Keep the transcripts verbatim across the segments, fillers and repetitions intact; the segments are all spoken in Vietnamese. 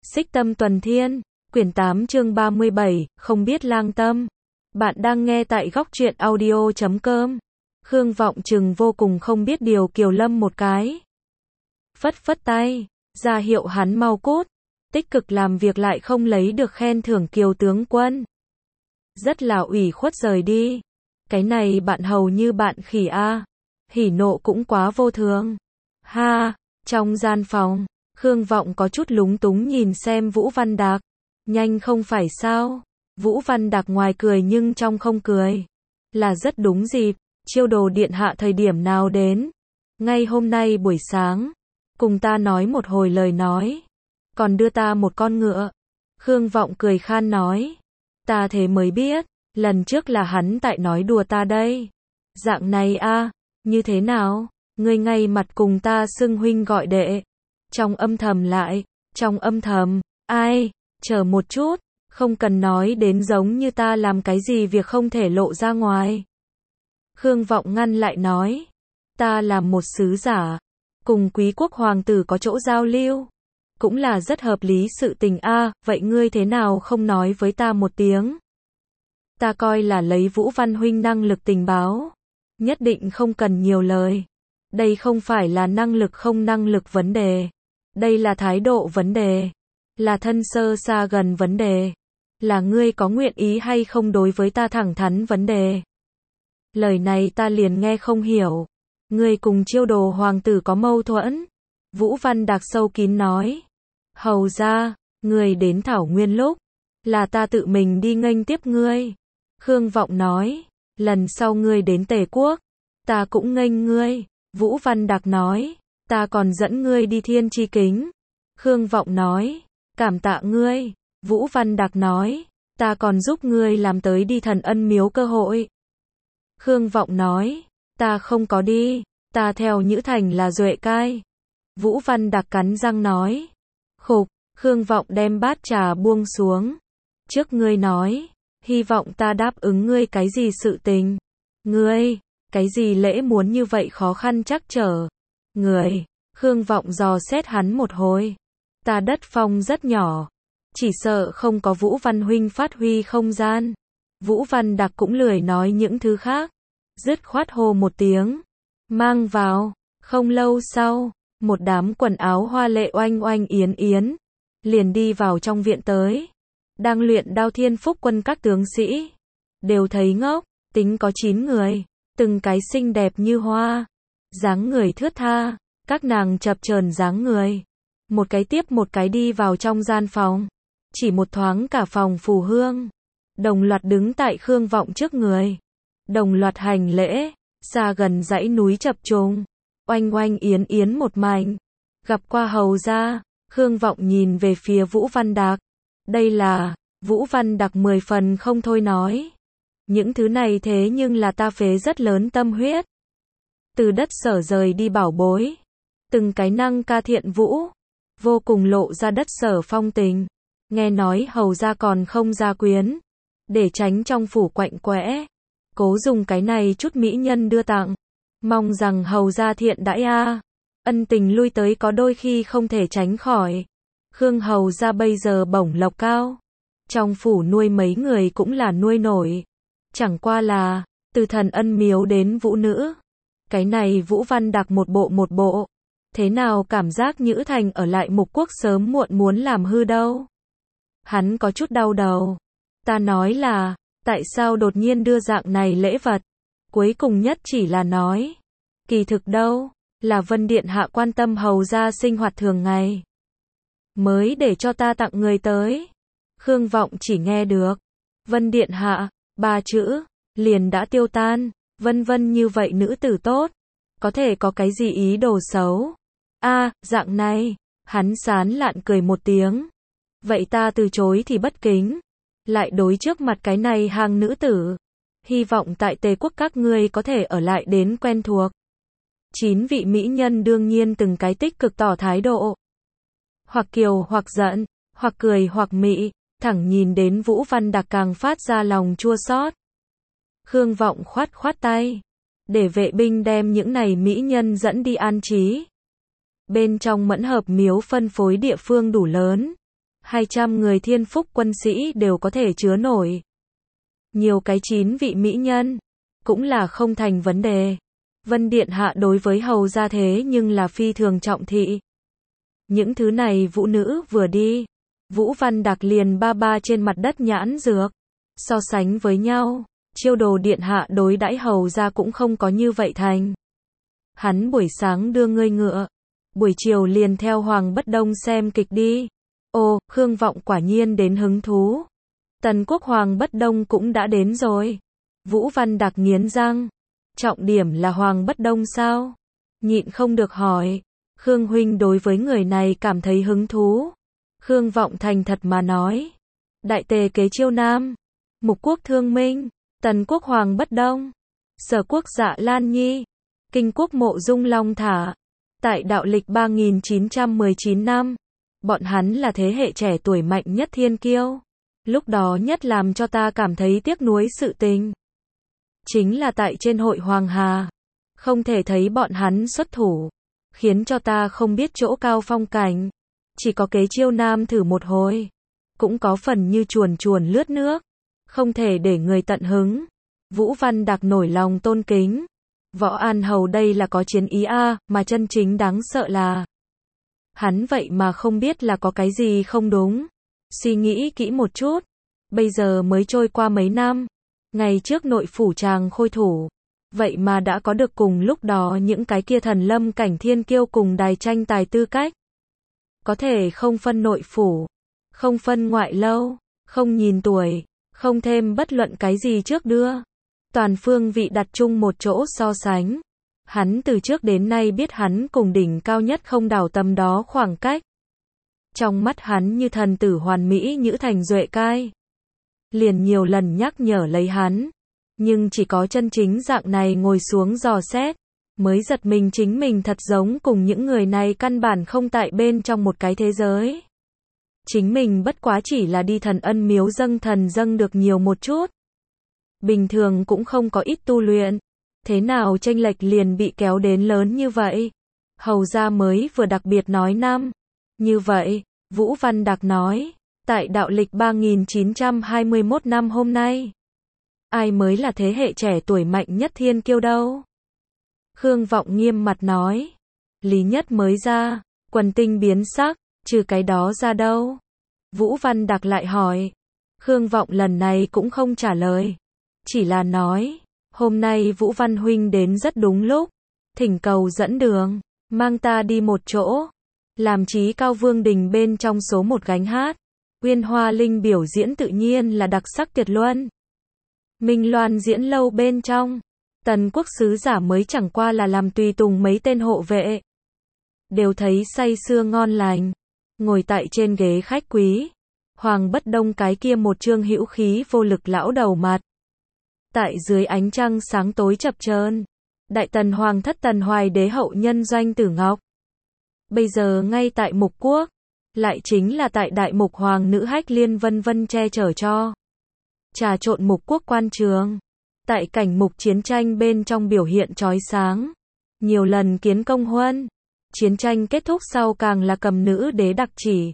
Xích Tâm Tuần Thiên, quyển tám chương ba mươi bảy, không biết lang tâm. Bạn đang nghe tại góc truyện audio chấm com. Khương Vọng Trừng vô cùng không biết điều Kiều Lâm một cái. Phất phất tay, ra hiệu hắn mau cút. Tích cực làm việc lại không lấy được khen thưởng Kiều tướng quân. Rất là ủy khuất rời đi. Cái này bạn hầu như bạn khỉ a. Hỉ nộ cũng quá vô thường. Ha, trong gian phòng, Khương Vọng có chút lúng túng nhìn xem Vũ Văn Đạc. Nhanh không phải sao? Vũ Văn Đạc ngoài cười nhưng trong không cười. Là rất đúng dịp, Chiêu Đồ điện hạ thời điểm nào đến? Ngay hôm nay buổi sáng, cùng ta nói một hồi lời nói, còn đưa ta một con ngựa. Khương Vọng cười khan nói, ta thế mới biết, lần trước là hắn tại nói đùa ta đây. Dạng này a, như thế nào? Ngươi ngay mặt cùng ta xưng huynh gọi đệ. Trong âm thầm lại, trong âm thầm, ai, chờ một chút, không cần nói đến giống như ta làm cái gì việc không thể lộ ra ngoài. Khương Vọng ngăn lại nói, ta là một sứ giả, cùng quý quốc hoàng tử có chỗ giao lưu, cũng là rất hợp lý sự tình a, vậy ngươi thế nào không nói với ta một tiếng? Ta coi là lấy Vũ Văn huynh năng lực tình báo, nhất định không cần nhiều lời. Đây không phải là năng lực không năng lực vấn đề, đây là thái độ vấn đề, là thân sơ xa gần vấn đề, là ngươi có nguyện ý hay không đối với ta thẳng thắn vấn đề. Lời này ta liền nghe không hiểu. Ngươi cùng Chiêu Đồ hoàng tử có mâu thuẫn? Vũ Văn Đạc sâu kín nói. Hầu ra, ngươi đến Thảo Nguyên lúc, là ta tự mình đi nghênh tiếp ngươi. Khương Vọng nói, lần sau ngươi đến Tề Quốc, ta cũng nghênh ngươi. Vũ Văn Đạc nói, ta còn dẫn ngươi đi Thiên Chi Kính. Khương Vọng nói, cảm tạ ngươi. Vũ Văn Đạc nói, ta còn giúp ngươi làm tới đi Thần Ân Miếu cơ hội. Khương Vọng nói, ta không có đi, ta theo Nhữ Thành là Duệ Cai. Vũ Văn Đạc cắn răng nói, khục. Khương Vọng đem bát trà buông xuống. Trước ngươi nói, hy vọng ta đáp ứng ngươi cái gì sự tình? Ngươi, cái gì lễ muốn như vậy khó khăn chắc trở? Người, Khương Vọng dò xét hắn một hồi. Ta đất phong rất nhỏ, chỉ sợ không có Vũ Văn huynh phát huy không gian. Vũ Văn Đạc cũng lười nói những thứ khác, dứt khoát hô một tiếng, mang vào. Không lâu sau, một đám quần áo hoa lệ oanh oanh yến yến, liền đi vào trong viện tới. Đang luyện đao Thiên Phúc quân các tướng sĩ, đều thấy ngốc, tính có chín người, từng cái xinh đẹp như hoa, dáng người thướt tha, các nàng chập chờn dáng người, một cái tiếp một cái đi vào trong gian phòng, chỉ một thoáng cả phòng phủ hương, đồng loạt đứng tại Khương Vọng trước người, đồng loạt hành lễ, xa gần dãy núi chập trùng, oanh oanh yến yến một mảnh. Gặp qua hầu gia, Khương Vọng nhìn về phía Vũ Văn Đạc. Đây là, Vũ Văn Đạc mười phần không thôi nói. Những thứ này thế nhưng là ta phế rất lớn tâm huyết. Từ đất sở rời đi bảo bối. Từng cái năng ca thiện vũ. Vô cùng lộ ra đất sở phong tình. Nghe nói hầu gia còn không gia quyến. Để tránh trong phủ quạnh quẽ. Cố dùng cái này chút mỹ nhân đưa tặng. Mong rằng hầu gia thiện đãi a. Ân tình lui tới có đôi khi không thể tránh khỏi. Khương hầu gia bây giờ bổng lộc cao. Trong phủ nuôi mấy người cũng là nuôi nổi. Chẳng qua là, từ Thần Ân Miếu đến Vũ Nữ. Cái này Vũ Văn Đạc một bộ một bộ. Thế nào cảm giác Nhữ Thành ở lại Mục Quốc sớm muộn muốn làm hư đâu. Hắn có chút đau đầu. Ta nói là, tại sao đột nhiên đưa dạng này lễ vật? Cuối cùng nhất chỉ là nói. Kỳ thực đâu, là Vân Điện Hạ quan tâm hầu gia sinh hoạt thường ngày. Mới để cho ta tặng người tới. Khương Vọng chỉ nghe được Vân Điện Hạ, ba chữ, liền đã tiêu tan. Vân vân như vậy nữ tử tốt, có thể có cái gì ý đồ xấu? A, dạng này, hắn sán lạn cười một tiếng. Vậy ta từ chối thì bất kính. Lại đối trước mặt cái này hàng nữ tử. Hy vọng tại Tề Quốc các ngươi có thể ở lại đến quen thuộc. Chín vị mỹ nhân đương nhiên từng cái tích cực tỏ thái độ. Hoặc kiều hoặc giận, hoặc cười hoặc mị, thẳng nhìn đến Vũ Văn Đạc càng phát ra lòng chua xót. Khương Vọng khoát khoát tay, để vệ binh đem những này mỹ nhân dẫn đi an trí. Bên trong Mẫn Hợp Miếu phân phối địa phương đủ lớn, hai trăm người thiên phúc quân sĩ đều có thể chứa nổi. Nhiều cái chín vị mỹ nhân, cũng là không thành vấn đề. Vân Điện Hạ đối với hầu gia thế nhưng là phi thường trọng thị. Những thứ này vũ nữ vừa đi, Vũ Văn Đạc liền ba ba trên mặt đất nhãn dược. So sánh với nhau, Chiêu Đồ Điện Hạ đối đãi hầu gia cũng không có như vậy thành. Hắn buổi sáng đưa ngươi ngựa, buổi chiều liền theo Hoàng Bất Đông xem kịch đi. Ồ, Khương Vọng quả nhiên đến hứng thú. Tần Quốc Hoàng Bất Đông cũng đã đến rồi. Vũ Văn Đạc nghiến răng. Trọng điểm là Hoàng Bất Đông sao? Nhịn không được hỏi. Khương huynh đối với người này cảm thấy hứng thú. Khương Vọng thành thật mà nói. Đại tề kế Chiêu Nam, Mục Quốc Thương Minh, Tần Quốc Hoàng Bất Đông, Sở Quốc Dạ Lan Nhi, Kinh Quốc Mộ Dung Long Thả. Tại đạo lịch ba nghìn chín trăm mười chín năm, bọn hắn là thế hệ trẻ tuổi mạnh nhất thiên kiêu. Lúc đó nhất làm cho ta cảm thấy tiếc nuối sự tình. Chính là tại trên hội Hoàng Hà, không thể thấy bọn hắn xuất thủ, khiến cho ta không biết chỗ cao phong cảnh. Chỉ có kế Chiêu Nam thử một hồi, cũng có phần như chuồn chuồn lướt nước, không thể để người tận hứng. Vũ Văn Đạc nổi lòng tôn kính. Võ An Hầu đây là có chiến ý a, mà chân chính đáng sợ là hắn vậy mà không biết là có cái gì không đúng. Suy nghĩ kỹ một chút, bây giờ mới trôi qua mấy năm, ngày trước nội phủ Tràng Khôi thủ, vậy mà đã có được cùng lúc đó những cái kia thần lâm cảnh thiên kiêu cùng đài tranh tài tư cách. Có thể không phân nội phủ, không phân ngoại lâu, không nhìn tuổi, không thêm bất luận cái gì trước đưa. Toàn phương vị đặt chung một chỗ so sánh. Hắn từ trước đến nay biết hắn cùng đỉnh cao nhất không đảo tầm đó khoảng cách. Trong mắt hắn như thần tử hoàn mỹ nhữ thành duệ cai. Liền nhiều lần nhắc nhở lấy hắn. Nhưng chỉ có chân chính dạng này ngồi xuống dò xét, mới giật mình chính mình thật giống cùng những người này căn bản không tại bên trong một cái thế giới. Chính mình bất quá chỉ là đi thần ân miếu dâng thần dâng được nhiều một chút. Bình thường cũng không có ít tu luyện. Thế nào chênh lệch liền bị kéo đến lớn như vậy? Hầu gia mới vừa đặc biệt nói năm. Như vậy, Vũ Văn Đạc nói, tại đạo lịch ba nghìn chín trăm hai mươi mốt năm hôm nay, ai mới là thế hệ trẻ tuổi mạnh nhất thiên kiêu đâu? Khương Vọng nghiêm mặt nói. Lý Nhất mới ra, quần tinh biến sắc, trừ cái đó ra đâu? Vũ Văn Đạc lại hỏi. Khương Vọng lần này cũng không trả lời. Chỉ là nói, hôm nay Vũ Văn huynh đến rất đúng lúc, thỉnh cầu dẫn đường, mang ta đi một chỗ, làm Chí Cao Vương đình bên trong số một gánh hát. Uyên Hoa Linh biểu diễn tự nhiên là đặc sắc tuyệt luân. Minh Loan diễn lâu bên trong, Tần Quốc sứ giả mới chẳng qua là làm tùy tùng mấy tên hộ vệ. Đều thấy say sưa ngon lành, ngồi tại trên ghế khách quý. Hoàng Bất Đông cái kia một trương hữu khí vô lực lão đầu mặt. Tại dưới ánh trăng sáng tối chập chờn, Đại Tần Hoàng thất Tần Hoài Đế hậu nhân Doanh Tử Ngọc. Bây giờ ngay tại Mục Quốc, lại chính là tại Đại Mục Hoàng nữ Hách Liên vân vân che chở cho. Trà trộn Mục Quốc quan trường, tại cảnh mục chiến tranh bên trong biểu hiện chói sáng, nhiều lần kiến công huân. Chiến tranh kết thúc sau càng là cầm nữ đế đặc chỉ,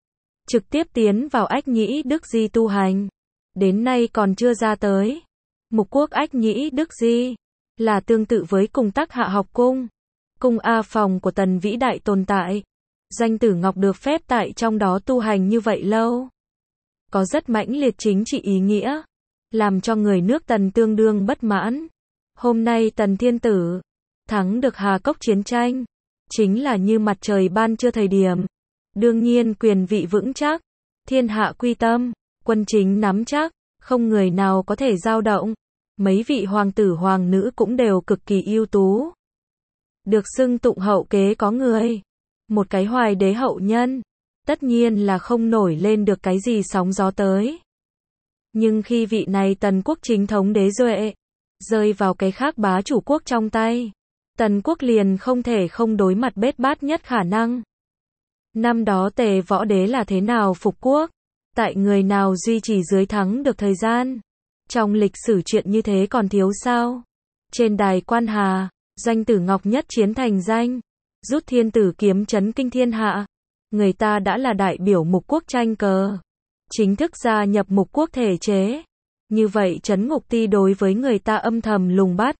trực tiếp tiến vào Ách Nhĩ Đức Di tu hành, đến nay còn chưa ra tới. Mục Quốc Ách Nhĩ Đức Di là tương tự với cùng Tắc Hạ học cung, cung A phòng của Tần vĩ đại tồn tại. Doanh Tử Ngọc được phép tại trong đó tu hành như vậy lâu, có rất mãnh liệt chính trị ý nghĩa, làm cho người nước Tần tương đương bất mãn. Hôm nay Tần Thiên Tử thắng được Hà Cốc chiến tranh, chính là như mặt trời ban trưa thời điểm. Đương nhiên quyền vị vững chắc, thiên hạ quy tâm, quân chính nắm chắc, không người nào có thể dao động. Mấy vị hoàng tử hoàng nữ cũng đều cực kỳ ưu tú. Được xưng tụng hậu kế có người. Một cái Hoài Đế hậu nhân, tất nhiên là không nổi lên được cái gì sóng gió tới. Nhưng khi vị này Tần Quốc chính thống đế duệ rơi vào cái khác bá chủ quốc trong tay, Tần Quốc liền không thể không đối mặt bết bát nhất khả năng. Năm đó Tề Võ Đế là thế nào phục quốc, tại người nào duy trì dưới thắng được thời gian. Trong lịch sử chuyện như thế còn thiếu sao? Trên đài Quan Hà, Doanh Tử Ngọc nhất chiến thành danh, rút thiên tử kiếm chấn kinh thiên hạ. người ta đã là đại biểu mục quốc tranh cờ, chính thức gia nhập mục quốc thể chế. Như vậy trấn ngục ti đối với người ta âm thầm lùng bắt,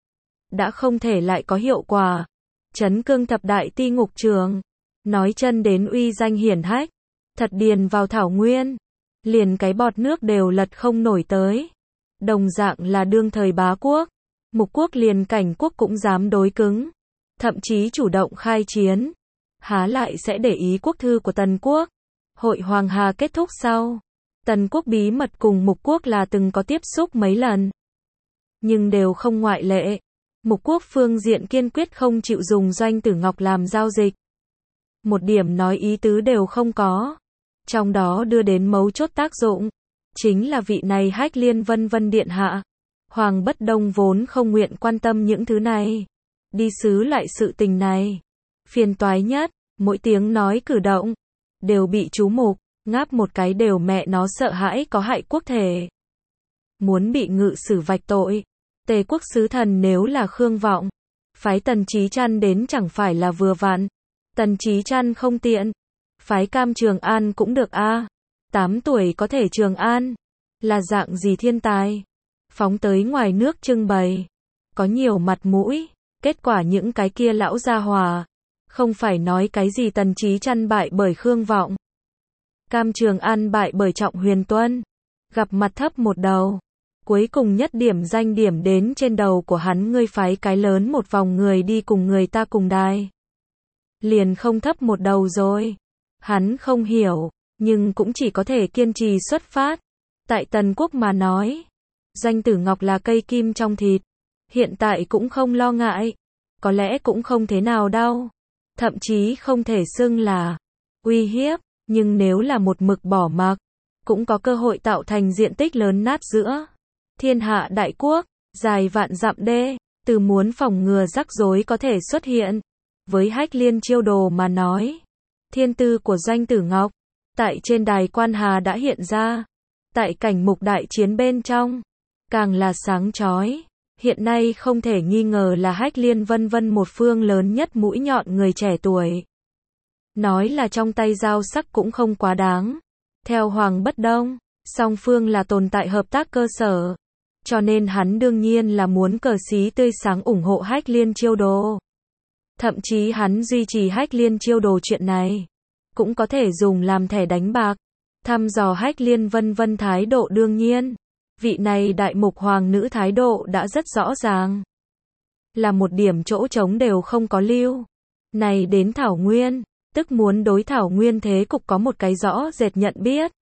đã không thể lại có hiệu quả. Trấn cương thập đại ti ngục trường, nói chân đến uy danh hiển hách, thật điền vào thảo nguyên, liền cái bọt nước đều lật không nổi tới. Đồng dạng là đương thời bá quốc, mục quốc liền cảnh quốc cũng dám đối cứng, thậm chí chủ động khai chiến. Há lại sẽ để ý quốc thư của Tần quốc. Hội Hoàng Hà kết thúc sau, Tần quốc bí mật cùng mục quốc là từng có tiếp xúc mấy lần, nhưng đều không ngoại lệ. Mục quốc phương diện kiên quyết không chịu dùng Doanh Tử Ngọc làm giao dịch. Một điểm nói ý tứ đều không có. Trong đó đưa đến mấu chốt tác dụng, chính là vị này Hách Liên Vân Vân điện hạ. Hoàng Bất Đông vốn không nguyện quan tâm những thứ này. Đi xứ lại sự tình này. Phiền toái nhất, mỗi tiếng nói cử động, đều bị chú mục, ngáp một cái đều mẹ nó sợ hãi có hại quốc thể. Muốn bị ngự xử vạch tội. Tề quốc sứ thần nếu là Khương Vọng, phái Tần Chí Trăn đến chẳng phải là vừa vặn. Tần Chí Trăn không tiện, phái Cam Trường An cũng được a. À. tám tuổi có thể Trường An, là dạng gì thiên tài. Phóng tới ngoài nước trưng bày, có nhiều mặt mũi, kết quả những cái kia lão gia hòa, không phải nói cái gì Tần Chí Trăn bại bởi Khương Vọng, Cam Trường An bại bởi Trọng Huyền Tuân, gặp mặt thấp một đầu. Cuối cùng nhất điểm danh điểm đến trên đầu của hắn, ngươi phái cái lớn một vòng người đi cùng người ta cùng đài. Liền không thấp một đầu rồi. Hắn không hiểu, nhưng cũng chỉ có thể kiên trì xuất phát. Tại Tần quốc mà nói, Doanh Tử Ngọc là cây kim trong thịt. Hiện tại cũng không lo ngại. Có lẽ cũng không thế nào đâu. Thậm chí không thể xưng là uy hiếp, nhưng nếu là một mực bỏ mặc, cũng có cơ hội tạo thành diện tích lớn nát giữa thiên hạ đại quốc, dài vạn dặm đê, từ muốn phòng ngừa rắc rối có thể xuất hiện. Với Hách Liên Chiêu Đồ mà nói, thiên tư của Doanh Tử Ngọc, tại trên đài quan hà đã hiện ra, tại cảnh mục đại chiến bên trong, càng là sáng chói. Hiện nay không thể nghi ngờ là Hách Liên Vân Vân một phương lớn nhất mũi nhọn người trẻ tuổi. Nói là trong tay dao sắc cũng không quá đáng. Theo Hoàng Bất Đông, song phương là tồn tại hợp tác cơ sở. Cho nên hắn đương nhiên là muốn cờ xí tươi sáng ủng hộ Hách Liên Chiêu Đồ. Thậm chí hắn duy trì Hách Liên Chiêu Đồ chuyện này, cũng có thể dùng làm thẻ đánh bạc. Thăm dò Hách Liên Vân Vân thái độ đương nhiên. Vị này đại mục hoàng nữ thái độ đã rất rõ ràng. Là một điểm chỗ trống đều không có lưu. Này đến Thảo Nguyên, tức muốn đối Thảo Nguyên thế cục có một cái rõ rệt nhận biết.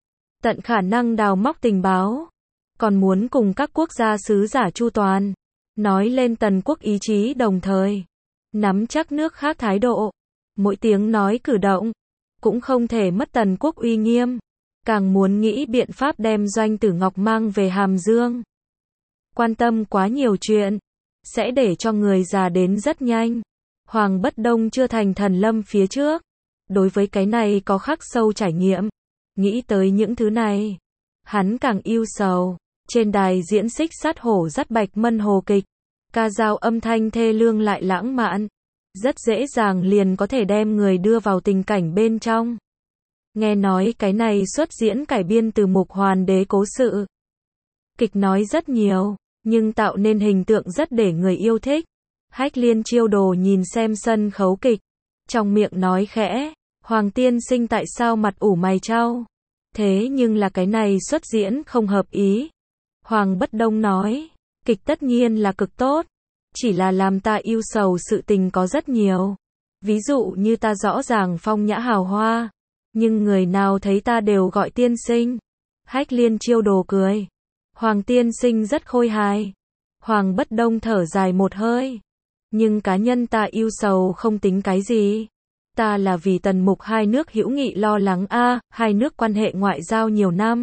Tận khả năng đào móc tình báo. Còn muốn cùng các quốc gia sứ giả chu toàn. Nói lên Tần quốc ý chí đồng thời. Nắm chắc nước khác thái độ. Mỗi tiếng nói cử động. Cũng không thể mất Tần quốc uy nghiêm. Càng muốn nghĩ biện pháp đem Doanh Tử Ngọc mang về Hàm Dương. Quan tâm quá nhiều chuyện, sẽ để cho người già đến rất nhanh. Hoàng Bất Đông chưa thành thần lâm phía trước. Đối với cái này có khắc sâu trải nghiệm. Nghĩ tới những thứ này, hắn càng yêu sầu. Trên đài diễn xích sát hổ dắt bạch mân hồ kịch. Ca dao âm thanh thê lương lại lãng mạn. Rất dễ dàng liền có thể đem người đưa vào tình cảnh bên trong. Nghe nói cái này xuất diễn cải biên từ Mục Hoàn Đế cố sự. Kịch nói rất nhiều, nhưng tạo nên hình tượng rất để người yêu thích. Hách Liên Chiêu Đồ nhìn xem sân khấu kịch, trong miệng nói khẽ, Hoàng tiên sinh tại sao mặt ủ mày chau? Thế nhưng là cái này xuất diễn không hợp ý. Hoàng Bất Đông nói, kịch tất nhiên là cực tốt, chỉ là làm ta yêu sầu sự tình có rất nhiều. Ví dụ như ta rõ ràng phong nhã hào hoa, nhưng người nào thấy ta đều gọi tiên sinh. Hách Liên Chiêu Đồ cười. Hoàng tiên sinh rất khôi hài. Hoàng Bất Đông thở dài một hơi. Nhưng cá nhân ta yêu sầu không tính cái gì. Ta là vì Tần Mục hai nước hữu nghị lo lắng a, à, hai nước quan hệ ngoại giao nhiều năm.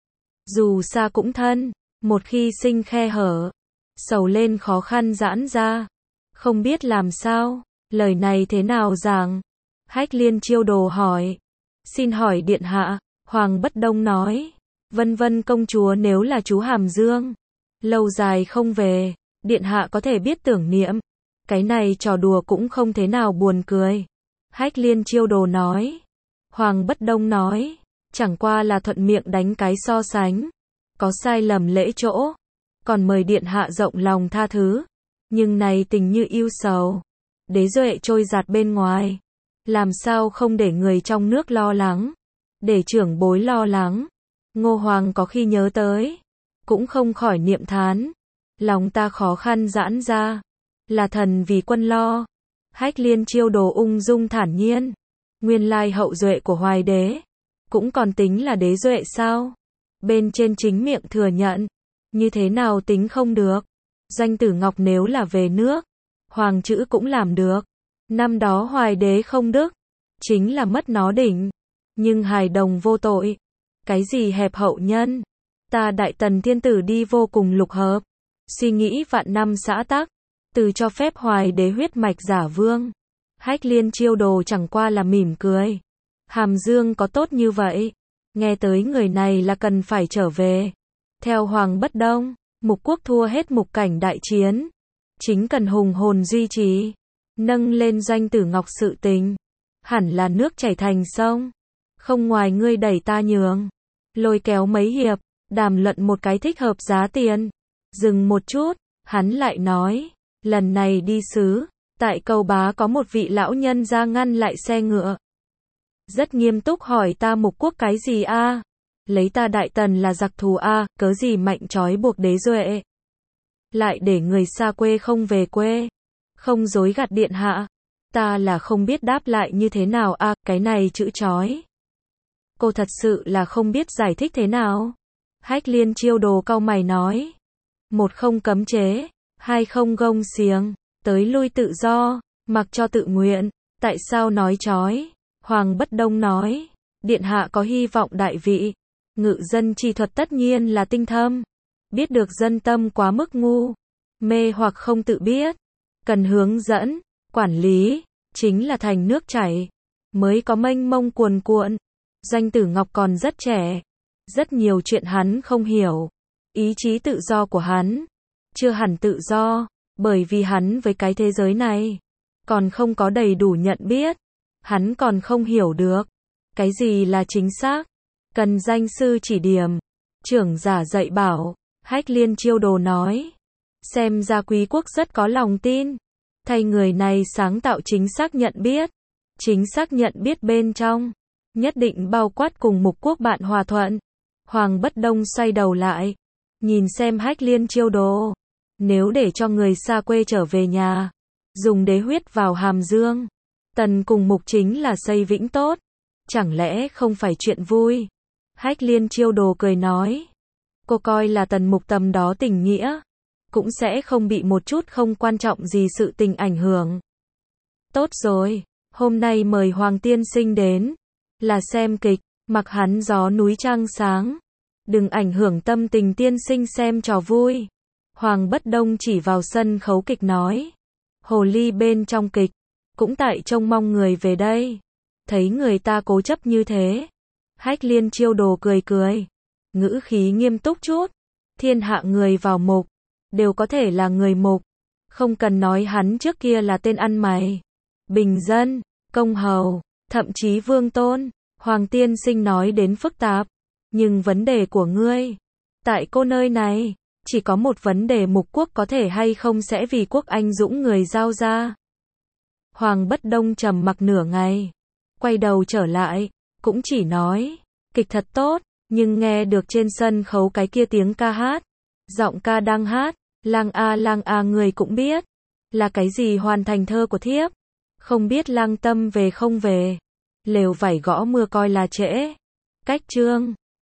Dù xa cũng thân, một khi sinh khe hở, sầu lên khó khăn giãn ra. Không biết làm sao, lời này thế nào giảng? Hách Liên Chiêu Đồ hỏi. Xin hỏi điện hạ, Hoàng Bất Đông nói, Vân Vân công chúa nếu là chú Hàm Dương, lâu dài không về, điện hạ có thể biết tưởng niệm. Cái này trò đùa cũng không thế nào buồn cười. Hách Liên Chiêu Đồ nói. Hoàng Bất Đông nói. Chẳng qua là thuận miệng đánh cái so sánh. Có sai lầm lễ chỗ. Còn mời điện hạ rộng lòng tha thứ. Nhưng này tình như yêu sầu. Đế duệ trôi giạt bên ngoài. Làm sao không để người trong nước lo lắng. Để trưởng bối lo lắng. Ngô Hoàng có khi nhớ tới. Cũng không khỏi niệm thán. Lòng ta khó khăn giãn ra. Là thần vì quân lo. Hách Liên Chiêu Đồ ung dung thản nhiên. Nguyên lai hậu duệ của Hoài đế. Cũng còn tính là đế duệ sao? Bên trên chính miệng thừa nhận. Như thế nào tính không được? Doanh Tử Ngọc nếu là về nước. Hoàng chữ cũng làm được. Năm đó Hoài đế không đức. Chính là mất nó đỉnh. Nhưng hài đồng vô tội. Cái gì hẹp hậu nhân? Ta Đại Tần thiên tử đi vô cùng lục hợp. Suy nghĩ vạn năm xã tắc. Từ cho phép Hoài đế huyết mạch giả vương. Hách Liên Chiêu Đồ chẳng qua là mỉm cười. Hàm Dương có tốt như vậy. Nghe tới người này là cần phải trở về. Theo Hoàng Bất Đông, Mục Quốc thua hết mục cảnh đại chiến. Chính cần hùng hồn duy trì. Nâng lên Doanh Tử Ngọc sự tình. Hẳn là nước chảy thành sông. Không ngoài ngươi đẩy ta nhường. Lôi kéo mấy hiệp. Đàm luận một cái thích hợp giá tiền. Dừng một chút. Hắn lại nói. Lần này đi sứ. Tại Cầu Bá có một vị lão nhân ra ngăn lại xe ngựa. Rất nghiêm túc hỏi ta Mục Quốc cái gì a? Lấy ta Đại Tần là giặc thù a, cớ gì mạnh trói buộc đế duệ? Lại để người xa quê không về quê. Không dối gạt điện hạ. Ta là không biết đáp lại như thế nào a, cái này chữ trói. Cô thật sự là không biết giải thích thế nào. Hách Liên Chiêu Đồ cau mày nói. Một không cấm chế, hai không gông xiềng, tới lui tự do, mặc cho tự nguyện, tại sao nói trói? Hoàng Bất Đông nói, điện hạ có hy vọng đại vị, ngự dân chi thuật tất nhiên là tinh thâm, biết được dân tâm quá mức ngu, mê hoặc không tự biết, cần hướng dẫn, quản lý, chính là thành nước chảy, mới có mênh mông cuồn cuộn. Doanh Tử Ngọc còn rất trẻ, rất nhiều chuyện hắn không hiểu, ý chí tự do của hắn, chưa hẳn tự do, bởi vì hắn với cái thế giới này, còn không có đầy đủ nhận biết. Hắn còn không hiểu được. Cái gì là chính xác? Cần danh sư chỉ điểm. Trưởng giả dạy bảo. Hách Liên Chiêu Đồ nói. Xem ra Quý quốc rất có lòng tin. Thay người này sáng tạo chính xác nhận biết. Chính xác nhận biết bên trong. Nhất định bao quát cùng Mục Quốc bạn hòa thuận. Hoàng Bất Đông xoay đầu lại. Nhìn xem Hách Liên Chiêu Đồ. Nếu để cho người xa quê trở về nhà. Dùng đế huyết vào Hàm Dương. Tần cùng Mục chính là xây vĩnh tốt. Chẳng lẽ không phải chuyện vui? Hách Liên Chiêu Đồ cười nói. Cô coi là Tần Mục tầm đó tình nghĩa. Cũng sẽ không bị một chút không quan trọng gì sự tình ảnh hưởng. Tốt rồi. Hôm nay mời Hoàng tiên sinh đến. Là xem kịch. Mặc hắn gió núi trăng sáng. Đừng ảnh hưởng tâm tình tiên sinh xem trò vui. Hoàng Bất Đông chỉ vào sân khấu kịch nói. Hồ ly bên trong kịch. Cũng tại trông mong người về đây. Thấy người ta cố chấp như thế. Hách Liên Chiêu Đồ cười cười. Ngữ khí nghiêm túc chút. Thiên hạ người vào Mục. Đều có thể là người Mục. Không cần nói hắn trước kia là tên ăn mày. Bình dân, công hầu, thậm chí vương tôn. Hoàng tiên sinh nói đến phức tạp. Nhưng vấn đề của ngươi. Tại cô nơi này. Chỉ có một vấn đề Mục Quốc có thể hay không sẽ vì quốc anh dũng người giao ra. Hoàng Bất Đông trầm mặc nửa ngày. Quay đầu trở lại. Cũng chỉ nói. Kịch thật tốt. Nhưng nghe được trên sân khấu cái kia tiếng ca hát. Giọng ca đang hát. Lang a lang a người cũng biết. Là cái gì hoàn thành thơ của thiếp. Không biết lang tâm về không về. Lều vải gõ mưa coi là trễ. Cách chương.